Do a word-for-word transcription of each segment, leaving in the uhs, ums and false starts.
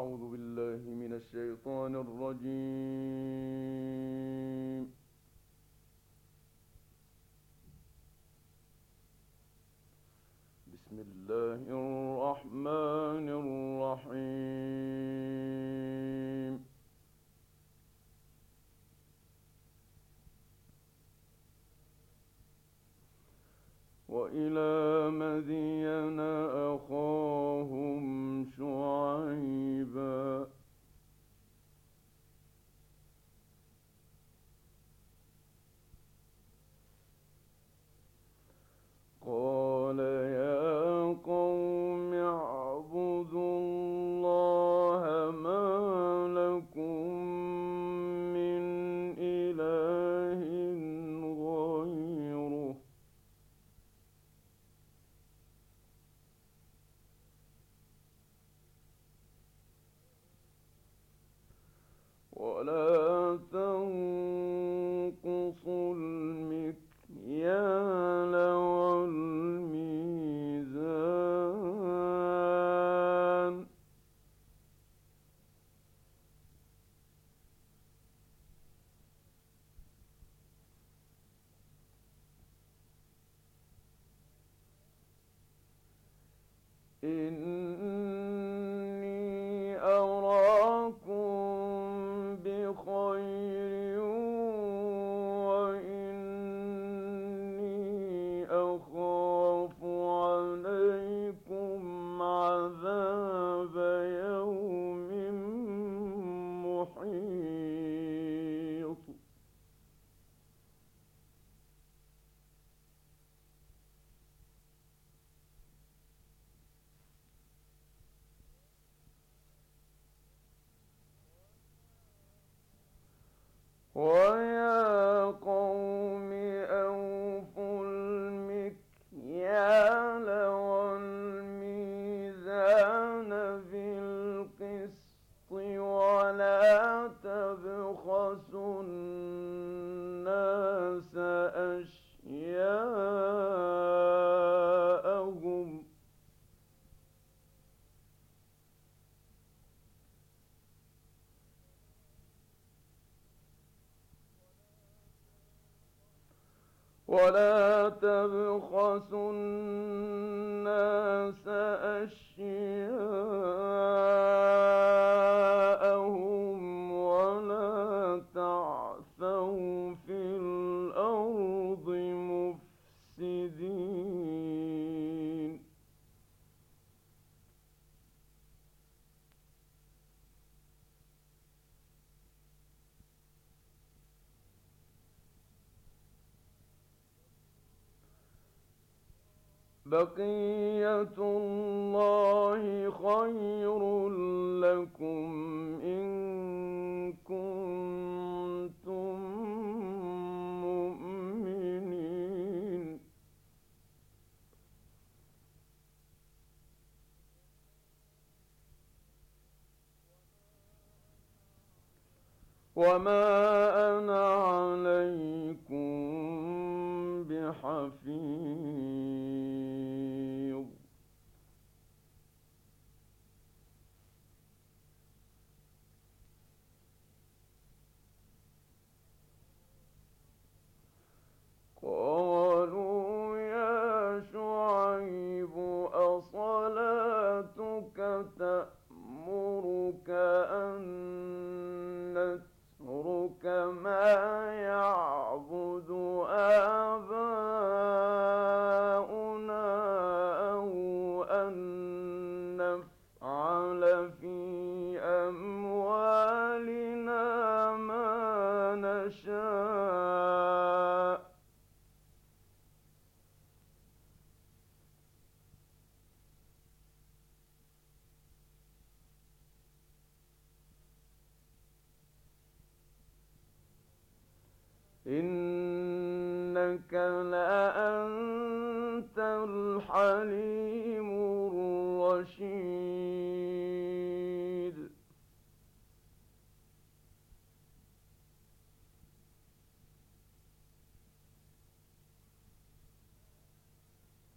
أعوذ بالله من الشيطان الرجيم. بسم الله الرحمن الرحيم. وإلى مدين أخاهم شعيبا قال يا قوم اعبدوا الله ما لكم من إله غيره ولا تنقصوا المكيال والميزان إني أراكم بخير وإني أخاف عليكم عذاب يوم محيط ويا قوم أوفوا المكيال والميزان بالقسط ولا تبخسوا الناس أشياءهم ولا تبخسوا الناس أشياءهم ولا تعثوا في الأرض مفسدين بقية الله خير لكم إن كنتم مؤمنين وما أنا عليكم بحفيظ قالوا يا شعيب أصلاتك تأمرك أن نترك ما يعبد آباؤنا أو أن نفعل في أموالنا ما نشاء إنك لأنت الحليم الرشيد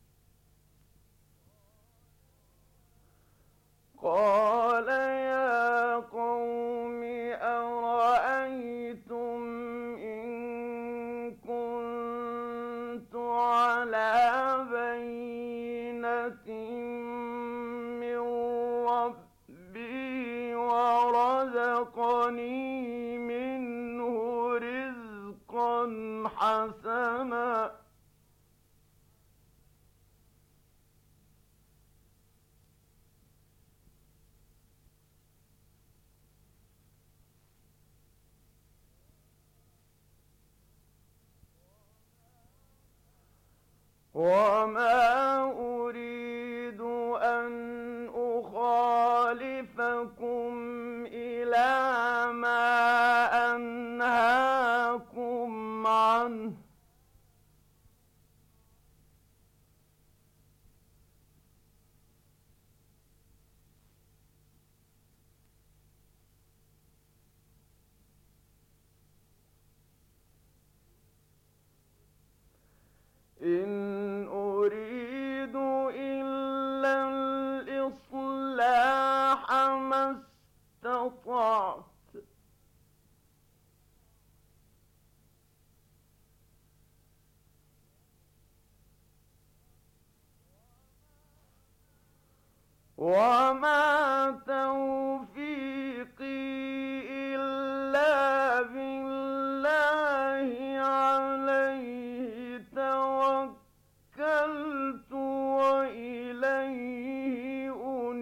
قال يا من ربي ورزقني منه رزقا حسنا وما أريد أن أخالفكم إلى ما أنهاكم عنه إن أريد إلا الإصلاح ما استطعت وما توفيقي إلا بالله عليه توكلت وإليه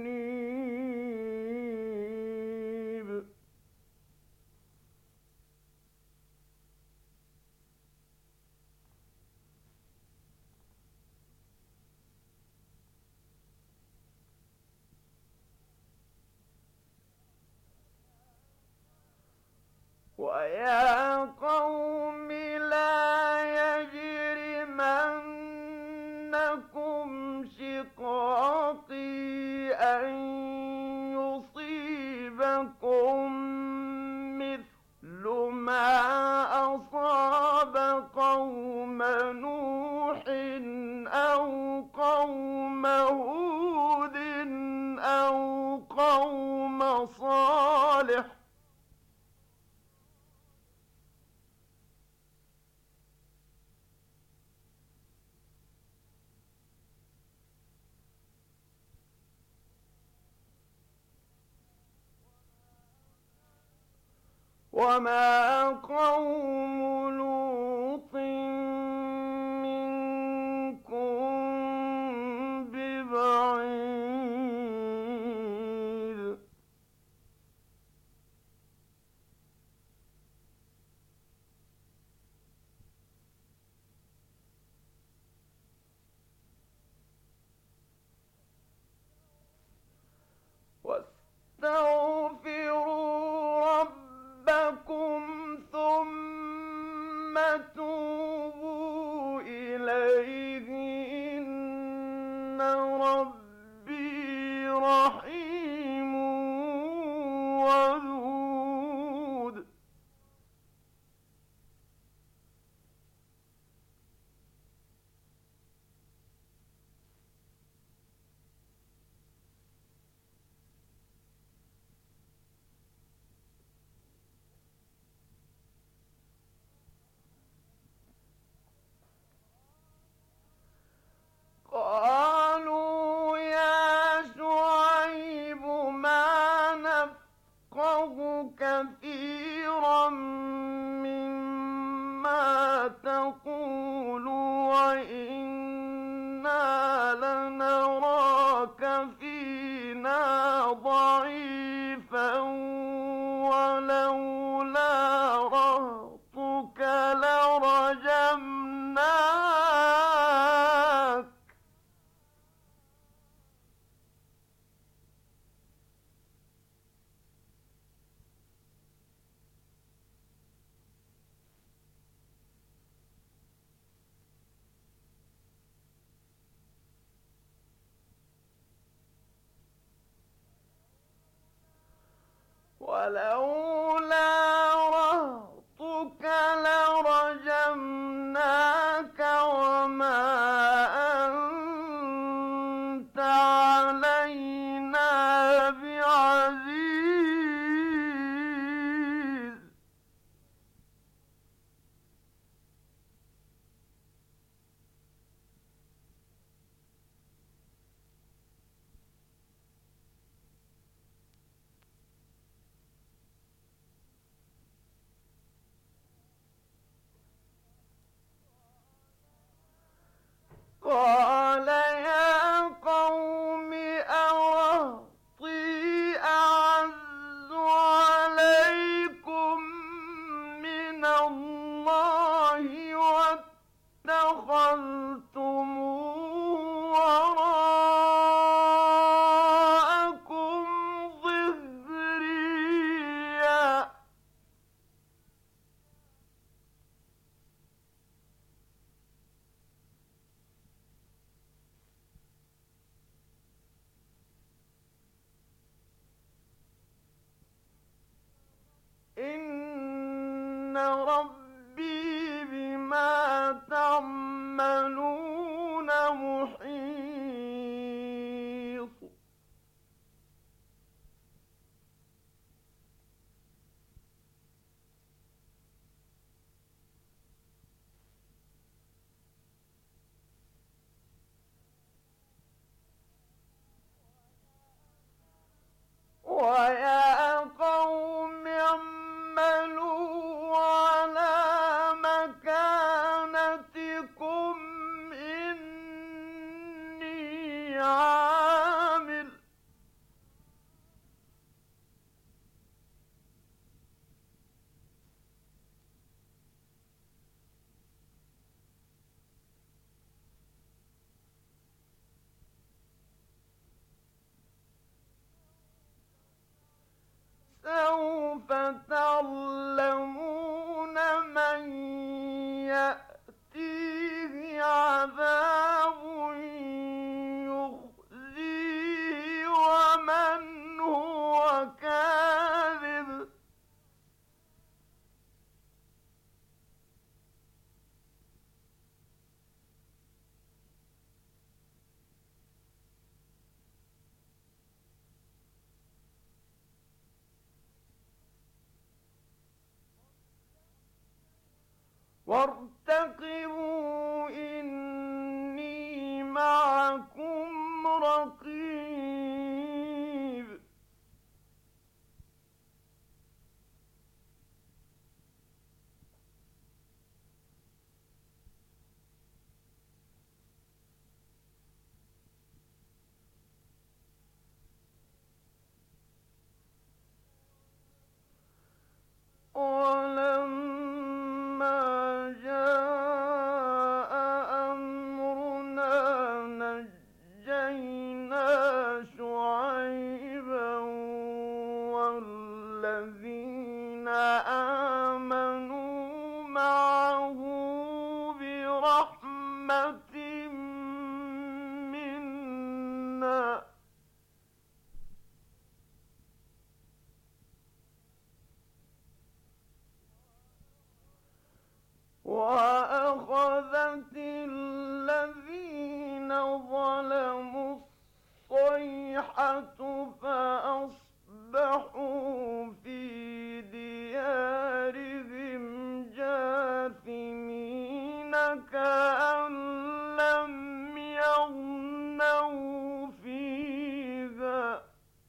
أنيب ويا قوم لا يجرمنكم شقاقي أن يصيبكم مثل ما أصاب قوم نوح أو قوم هود أو قوم صالح وما قوم لوط منكم ببعيد واستغفروا ربكم ثم توبوا إليه إن ربي رحيم ودود قالوا يا شعيب ما نفقه كثيرا مما تقول وإنا لنراك فينا ضعيفا ولولا رهطك لرجمناك ولولا رهطك لرجمناك وما أنت علينا بعزيز قال يا قوم أرهطي أعز عليكم من الله واتخذتموه وراءكم ظهريا. إن ربي بما تعملون محيط. ويا قوم اعملوا على مكانتكم إني عامل سوف تعلمون من يأتيه عذاب يخزيه ومن هو كاذب. وارتقبوا إني معكم رقيب. ولما جاء أمرنا نجينا شعيبا والذين آمنوا معه برحمة منا وأخذت الذين ظلموا الصيحة فأصبحوا في ديارهم جاثمين كأن لم يغنوا فيها.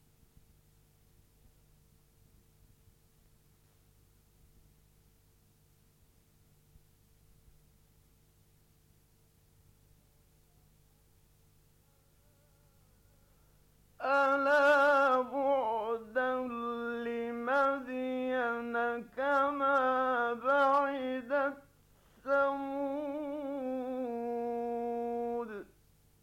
ألا بعدا لمدين كما بعدت ثمود.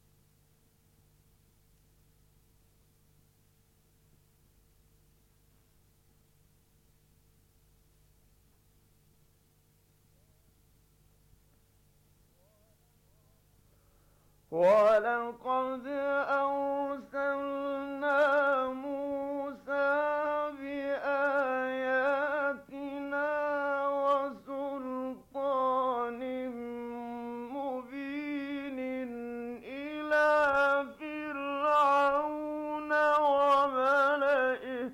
ولقد أرسلنا موسى بآياتنا وسلطان مبين إلى فرعون وملئه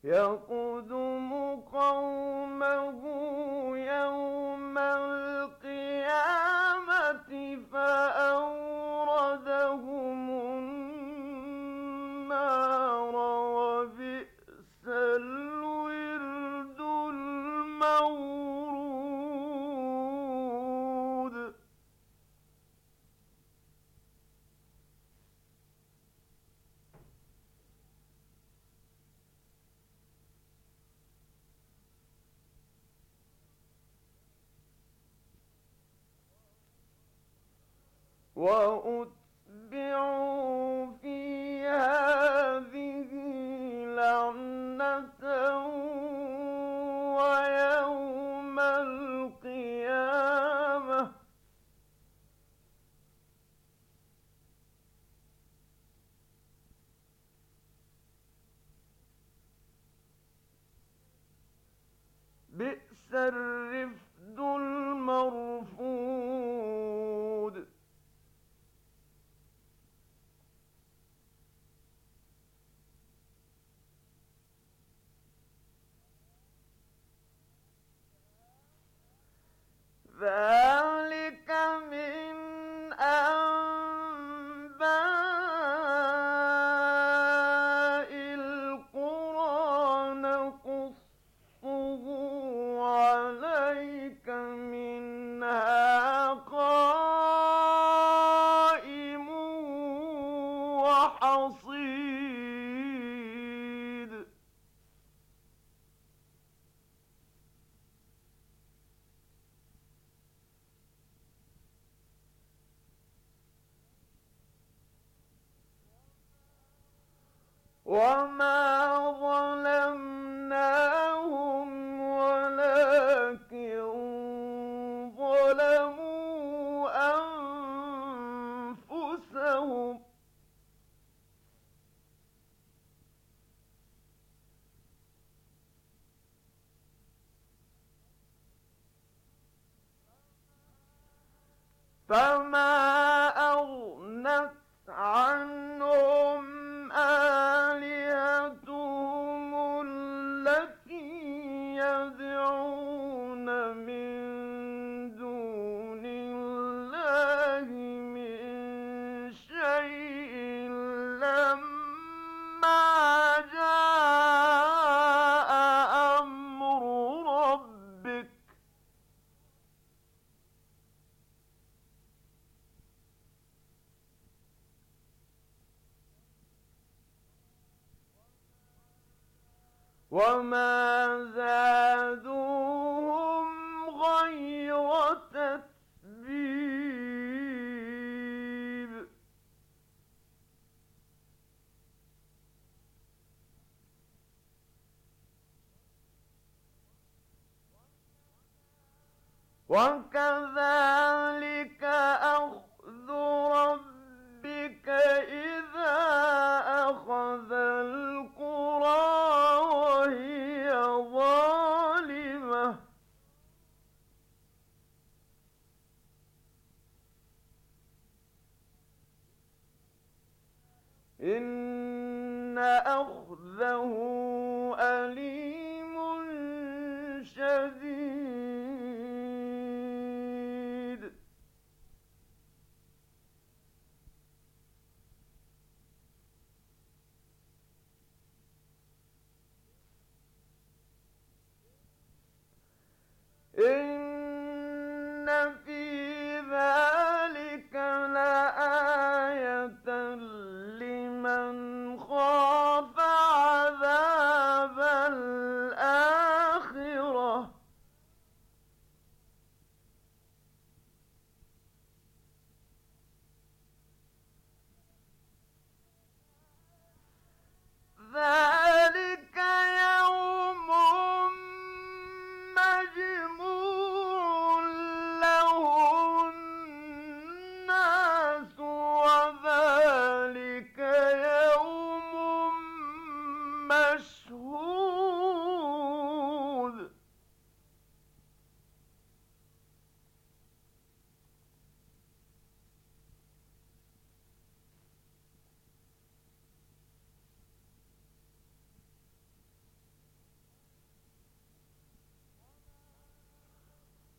يقدم قومه يوم القيامة فأوردهم النار وبئس الورد المورود. وأتبعوا في هذه لعنة ويوم القيامة بئس الرفد المرفود. ذلك من أنباء القرى نقصه عليك منها قائم وحصيد. وما ظلمناهم ولكن ظلموا أنفسهم فما أغنت عنهم آلهتهم التي يدعون من دون الله من شيء لما جاء أمر ربك وما زادوهم غير تتبيب. وكذلك أخذ ربك إذا أخذ القرى وهي ظالمة إن أخذه أليم شديد. إن في ذلك لآية لمن خاف عذاب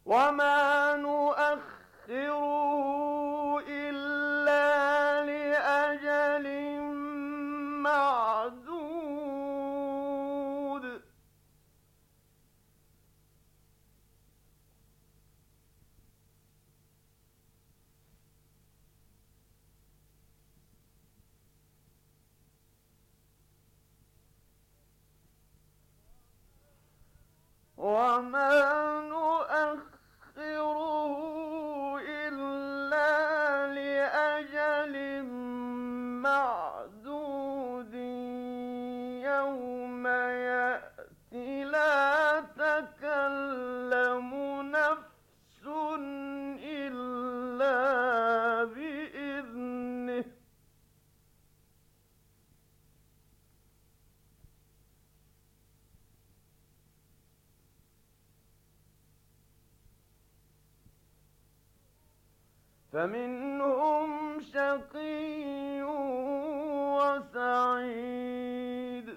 وما نؤخره إلا لأجل معدود وما نؤخره إلا لأجل معدود يوم يأتي لا تكلم نفس إلا بإذنه فمنهم شقي وسعيد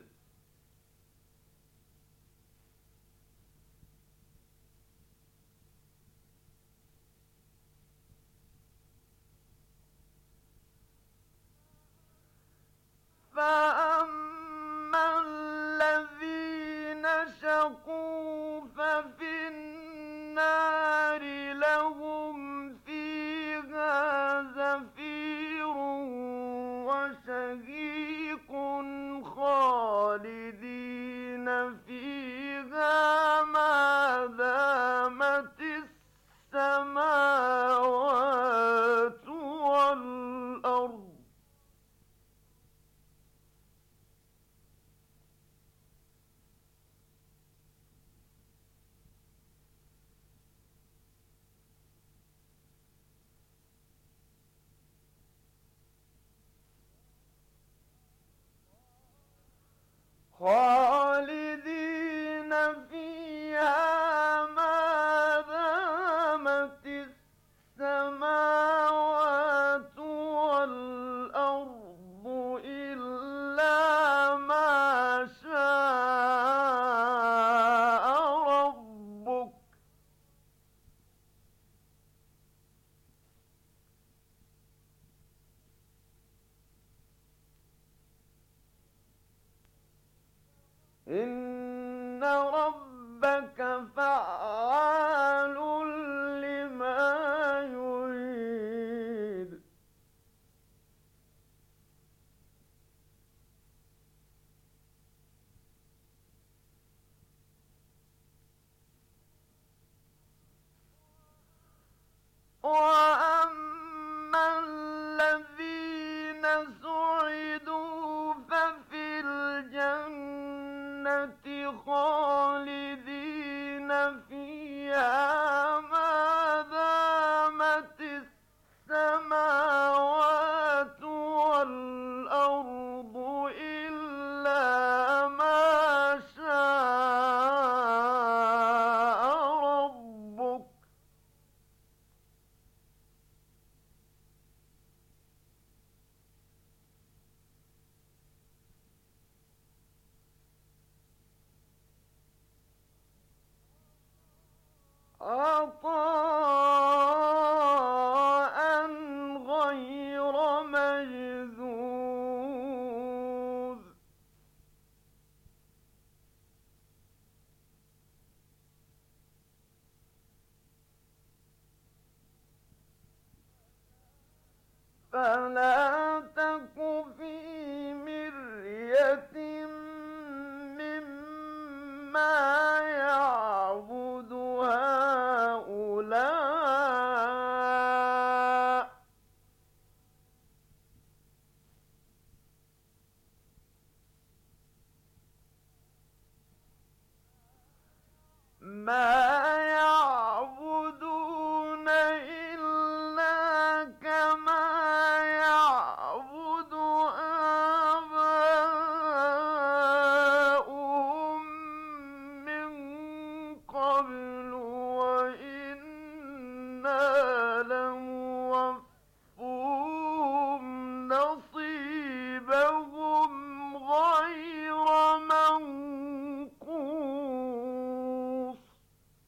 فأما الذين شقوا ففي النار لهم فيها زفير وشهيق خالدين فيها ما دامت السماوات والأرض خالدين فيها ما دامت السماوات والأرض إلا ما شاء ربك إن ربك فعال لما يريد وأما الذين سعدوا ففي الجنة خالدين فيها ما دامت السماوات والأرض إلا ما شاء ربك عطاء غير مجذوذ فلا تك في مرية مما يعبد هؤلاء ما يعبدون إلا كما يعبد آباؤهم من قبل وإنا لموفوهم نصيبهم غير منقوص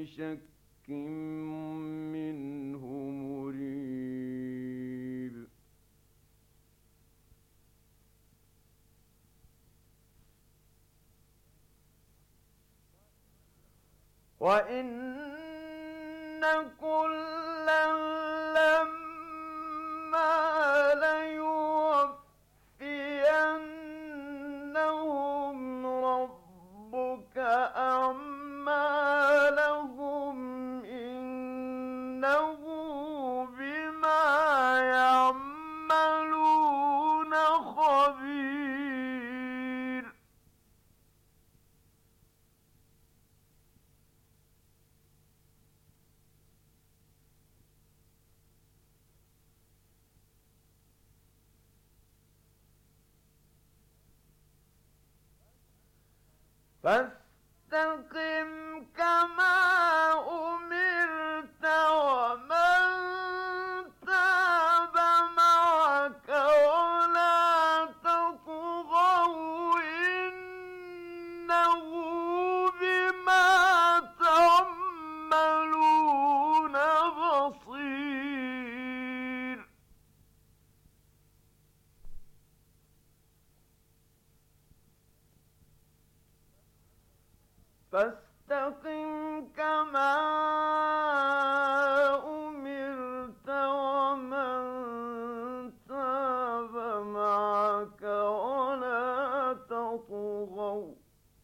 شك منه مريب. وَإِنَّ كُلًّا لَّمَّا لَيُوَفِّيَنَّهُمْ رَبُّكَ أَعْمَالَهُمْ إِنَّهُ بِمَا يَعْمَلُونَ خَبِيرٌ. فاستقم كما أمرت ومن تاب معك ولا تطغوا إنه بما تعملون بصير. فاستقم كما أمرت ومن تاب معك ولا تطغوا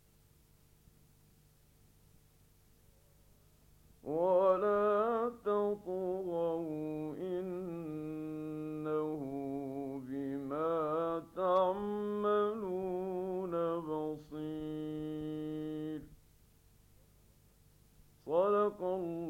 ولا تطغوا إنه بما تعملون بصير. صدق الله